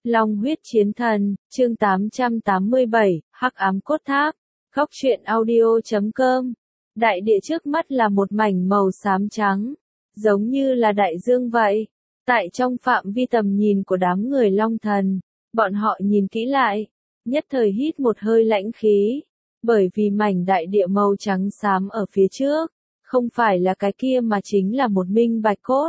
Long huyết chiến thần, chương 887, Hắc ám cốt tháp. Góc truyện audio.com. Đại địa trước mắt là một mảnh màu xám trắng, giống như là đại dương vậy. Tại trong phạm vi tầm nhìn của đám người Long thần, bọn họ nhìn kỹ lại, nhất thời hít một hơi lãnh khí, bởi vì mảnh đại địa màu trắng xám ở phía trước, không phải là cái kia mà chính là một minh bạch cốt.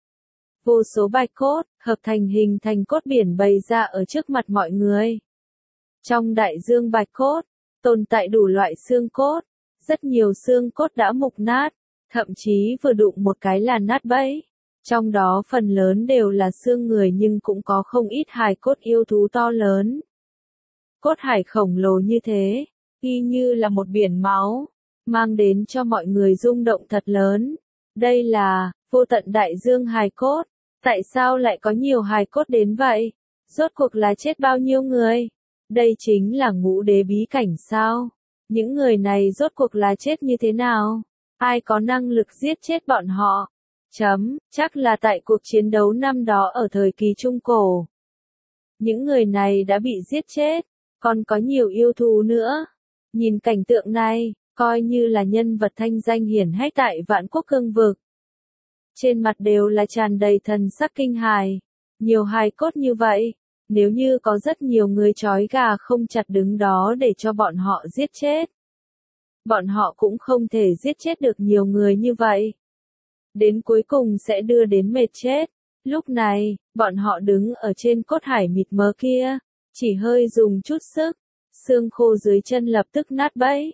Vô số bạch cốt, hợp thành hình thành cốt biển bày ra ở trước mặt mọi người. Trong đại dương bạch cốt, tồn tại đủ loại xương cốt, rất nhiều xương cốt đã mục nát, thậm chí vừa đụng một cái là nát bấy. Trong đó phần lớn đều là xương người nhưng cũng có không ít hài cốt yêu thú to lớn. Cốt hải khổng lồ như thế, y như là một biển máu, mang đến cho mọi người rung động thật lớn. Đây là vô tận đại dương hài cốt. Tại sao lại có nhiều hài cốt đến vậy? Rốt cuộc là chết bao nhiêu người? Đây chính là ngũ đế bí cảnh sao? Những người này rốt cuộc là chết như thế nào? Ai có năng lực giết chết bọn họ? Chắc là tại cuộc chiến đấu năm đó ở thời kỳ Trung Cổ. Những người này đã bị giết chết, còn có nhiều yêu thú nữa. Nhìn cảnh tượng này, coi như là nhân vật thanh danh hiển hách tại Vạn Quốc cương vực. Trên mặt đều là tràn đầy thần sắc kinh hài. Nhiều hài cốt như vậy, nếu như có rất nhiều người trói gà không chặt đứng đó để cho bọn họ giết chết. Bọn họ cũng không thể giết chết được nhiều người như vậy. Đến cuối cùng sẽ đưa đến mệt chết. Lúc này, bọn họ đứng ở trên cốt hải mịt mờ kia, chỉ hơi dùng chút sức, xương khô dưới chân lập tức nát bấy.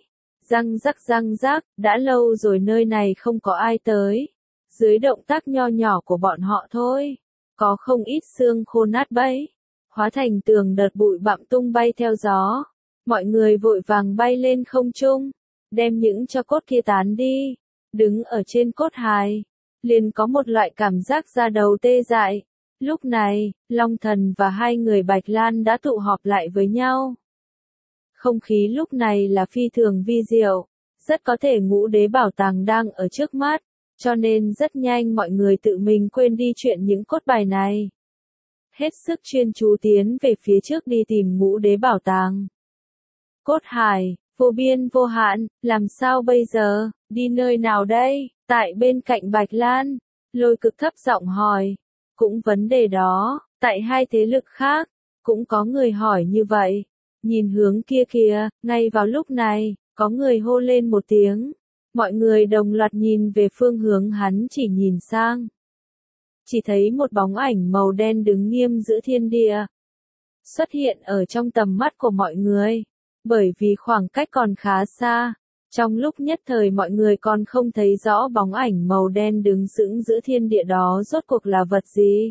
Răng rắc, đã lâu rồi nơi này không có ai tới. Dưới động tác nho nhỏ của bọn họ thôi, có không ít xương khô nát bấy, hóa thành tường đợt bụi bặm tung bay theo gió. Mọi người vội vàng bay lên không trung, đem những tro cốt kia tán đi. Đứng ở trên cốt hài, liền có một loại cảm giác da đầu tê dại. Lúc này, Long thần và hai người Bạch Lan đã tụ họp lại với nhau. Không khí lúc này là phi thường vi diệu, rất có thể ngũ đế bảo tàng đang ở trước mắt. Cho nên rất nhanh mọi người tự mình quên đi chuyện những cốt bài này. Hết sức chuyên chú tiến về phía trước đi tìm ngũ đế bảo tàng. Cốt hải, vô biên vô hạn, làm sao bây giờ, đi nơi nào đây? Tại bên cạnh Bạch Lan, Lôi Cực thấp giọng hỏi. Cũng vấn đề đó, tại hai thế lực khác, cũng có người hỏi như vậy. Nhìn hướng kia kìa, ngay vào lúc này, có người hô lên một tiếng. Mọi người đồng loạt nhìn về phương hướng hắn chỉ nhìn sang. Chỉ thấy một bóng ảnh màu đen đứng nghiêm giữa thiên địa. Xuất hiện ở trong tầm mắt của mọi người. Bởi vì khoảng cách còn khá xa. Trong lúc nhất thời mọi người còn không thấy rõ bóng ảnh màu đen đứng sững giữa thiên địa đó rốt cuộc là vật gì.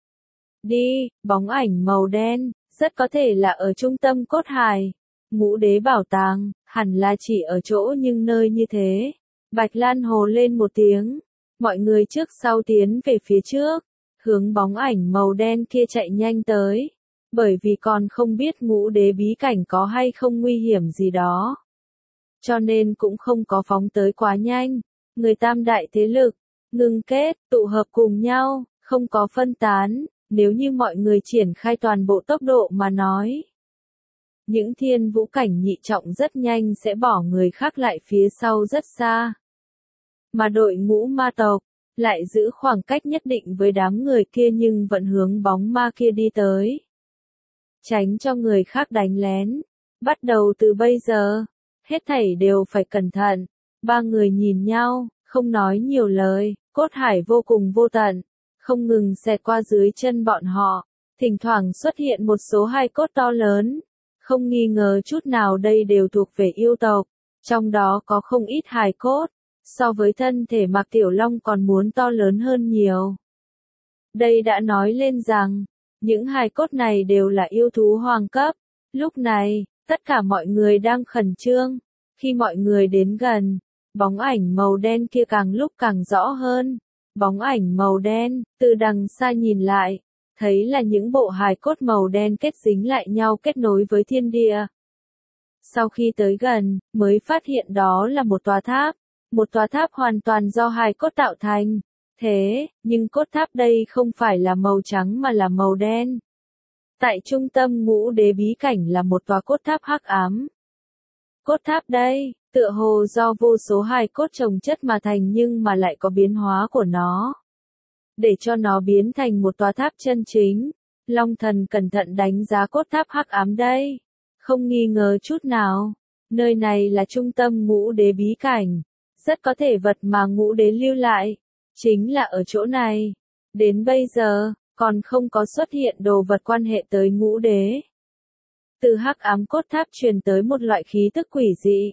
Đi, bóng ảnh màu đen, rất có thể là ở trung tâm cốt hải. Ngũ đế bảo tàng, hẳn là chỉ ở chỗ nhưng nơi như thế. Bạch Lan hồ lên một tiếng. Mọi người trước sau tiến về phía trước, hướng bóng ảnh màu đen kia chạy nhanh tới. Bởi vì còn không biết ngũ đế bí cảnh có hay không nguy hiểm gì đó. Cho nên cũng không có phóng tới quá nhanh. Người tam đại thế lực, ngưng kết, tụ hợp cùng nhau, không có phân tán. Nếu như mọi người triển khai toàn bộ tốc độ mà nói. Những thiên vũ cảnh nhị trọng rất nhanh sẽ bỏ người khác lại phía sau rất xa. Mà đội ngũ ma tộc, lại giữ khoảng cách nhất định với đám người kia nhưng vẫn hướng bóng ma kia đi tới. Tránh cho người khác đánh lén. Bắt đầu từ bây giờ, hết thảy đều phải cẩn thận. Ba người nhìn nhau, không nói nhiều lời, cốt hải vô cùng vô tận, không ngừng xẹt qua dưới chân bọn họ. Thỉnh thoảng xuất hiện một số hài cốt to lớn. Không nghi ngờ chút nào đây đều thuộc về yêu tộc. Trong đó có không ít hài cốt. So với thân thể Mạc Tiểu Long còn muốn to lớn hơn nhiều. Đây đã nói lên rằng, những hài cốt này đều là yêu thú hoàng cấp. Lúc này, tất cả mọi người đang khẩn trương. Khi mọi người đến gần, bóng ảnh màu đen kia càng lúc càng rõ hơn. Bóng ảnh màu đen, từ đằng xa nhìn lại, thấy là những bộ hài cốt màu đen kết dính lại nhau kết nối với thiên địa. Sau khi tới gần, mới phát hiện đó là một tòa tháp. Một tòa tháp hoàn toàn do hài cốt tạo thành. Thế, nhưng cốt tháp đây không phải là màu trắng mà là màu đen. Tại trung tâm ngũ đế bí cảnh là một tòa cốt tháp hắc ám. Cốt tháp đây, tựa hồ do vô số hài cốt chồng chất mà thành nhưng mà lại có biến hóa của nó. Để cho nó biến thành một tòa tháp chân chính, Long Thần cẩn thận đánh giá cốt tháp hắc ám đây. Không nghi ngờ chút nào, nơi này là trung tâm ngũ đế bí cảnh. Rất có thể vật mà ngũ đế lưu lại, chính là ở chỗ này. Đến bây giờ, còn không có xuất hiện đồ vật quan hệ tới ngũ đế. Từ hắc ám cốt tháp truyền tới một loại khí tức quỷ dị.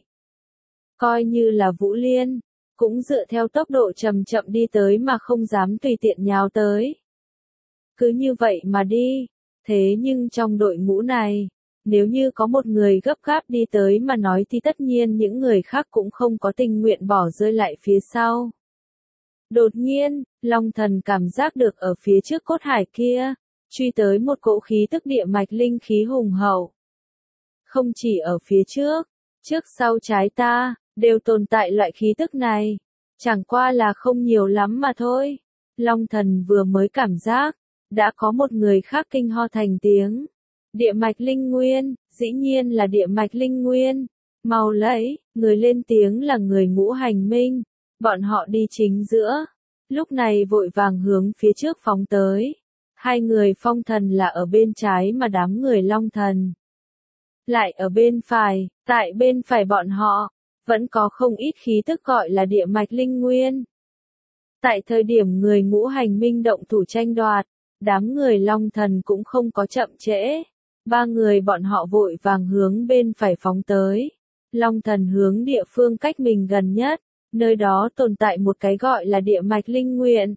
Coi như là Vũ Liên, cũng dựa theo tốc độ chậm chậm đi tới mà không dám tùy tiện nhào tới. Cứ như vậy mà đi, thế nhưng trong đội ngũ này, nếu như có một người gấp gáp đi tới mà nói thì tất nhiên những người khác cũng không có tình nguyện bỏ rơi lại phía sau. Đột nhiên, Long Thần cảm giác được ở phía trước cốt hải kia, truy tới một cỗ khí tức địa mạch linh khí hùng hậu. Không chỉ ở phía trước sau trái ta, đều tồn tại loại khí tức này. Chẳng qua là không nhiều lắm mà thôi. Long Thần vừa mới cảm giác, đã có một người khác kinh ho thành tiếng. Địa mạch linh nguyên, dĩ nhiên là địa mạch linh nguyên. Mau lấy, người lên tiếng là người Ngũ Hành Minh. Bọn họ đi chính giữa. Lúc này vội vàng hướng phía trước phóng tới. Hai người Phong Thần là ở bên trái mà đám người Long Thần lại ở bên phải. Tại bên phải bọn họ, vẫn có không ít khí tức gọi là địa mạch linh nguyên. Tại thời điểm người Ngũ Hành Minh động thủ tranh đoạt, đám người Long Thần cũng không có chậm trễ. Ba người bọn họ vội vàng hướng bên phải phóng tới. Long Thần hướng địa phương cách mình gần nhất, nơi đó tồn tại một cái gọi là địa mạch linh nguyện.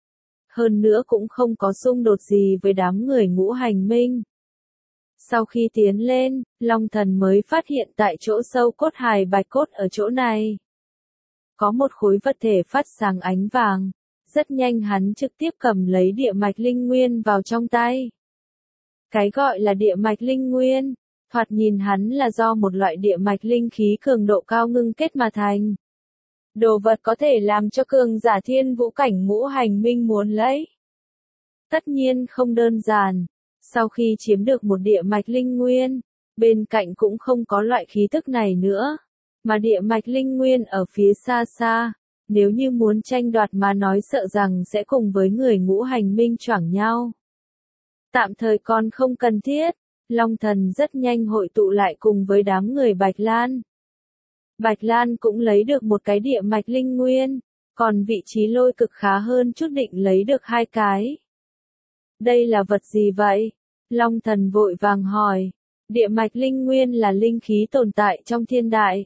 Hơn nữa cũng không có xung đột gì với đám người Ngũ Hành Minh. Sau khi tiến lên, Long Thần mới phát hiện tại chỗ sâu cốt hài bạch cốt ở chỗ này. Có một khối vật thể phát sáng ánh vàng. Rất nhanh hắn trực tiếp cầm lấy địa mạch linh nguyên vào trong tay. Cái gọi là địa mạch linh nguyên, thoạt nhìn hắn là do một loại địa mạch linh khí cường độ cao ngưng kết mà thành. Đồ vật có thể làm cho cường giả thiên vũ cảnh Ngũ Hành Minh muốn lấy. Tất nhiên không đơn giản. Sau khi chiếm được một địa mạch linh nguyên, bên cạnh cũng không có loại khí tức này nữa. Mà địa mạch linh nguyên ở phía xa xa, nếu như muốn tranh đoạt mà nói sợ rằng sẽ cùng với người Ngũ Hành Minh choảng nhau. Tạm thời còn không cần thiết, Long Thần rất nhanh hội tụ lại cùng với đám người Bạch Lan. Bạch Lan cũng lấy được một cái địa mạch linh nguyên, còn vị trí Lôi Cực khá hơn chút định lấy được 2 cái. Đây là vật gì vậy? Long Thần vội vàng hỏi. Địa mạch linh nguyên là linh khí tồn tại trong thiên đại.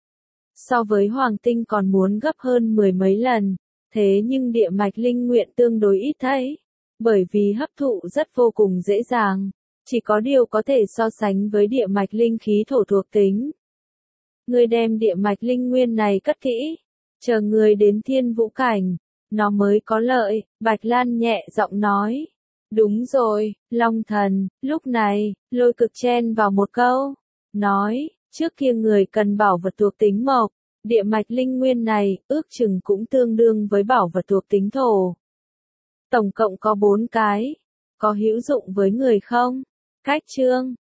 So với hoàng tinh còn muốn gấp hơn 10 mấy lần, thế nhưng địa mạch linh nguyện tương đối ít thấy, bởi vì hấp thụ rất vô cùng dễ dàng, chỉ có điều có thể so sánh với địa mạch linh khí thổ thuộc tính. Người đem địa mạch linh nguyên này cất kỹ, chờ người đến thiên vũ cảnh, nó mới có lợi, Bạch Lan nhẹ giọng nói. Đúng rồi, Long Thần, lúc này, Lôi Cực chen vào một câu, nói, trước kia người cần bảo vật thuộc tính mộc, địa mạch linh nguyên này, ước chừng cũng tương đương với bảo vật thuộc tính thổ. Tổng cộng có 4 cái, có hữu dụng với người không? Cách chương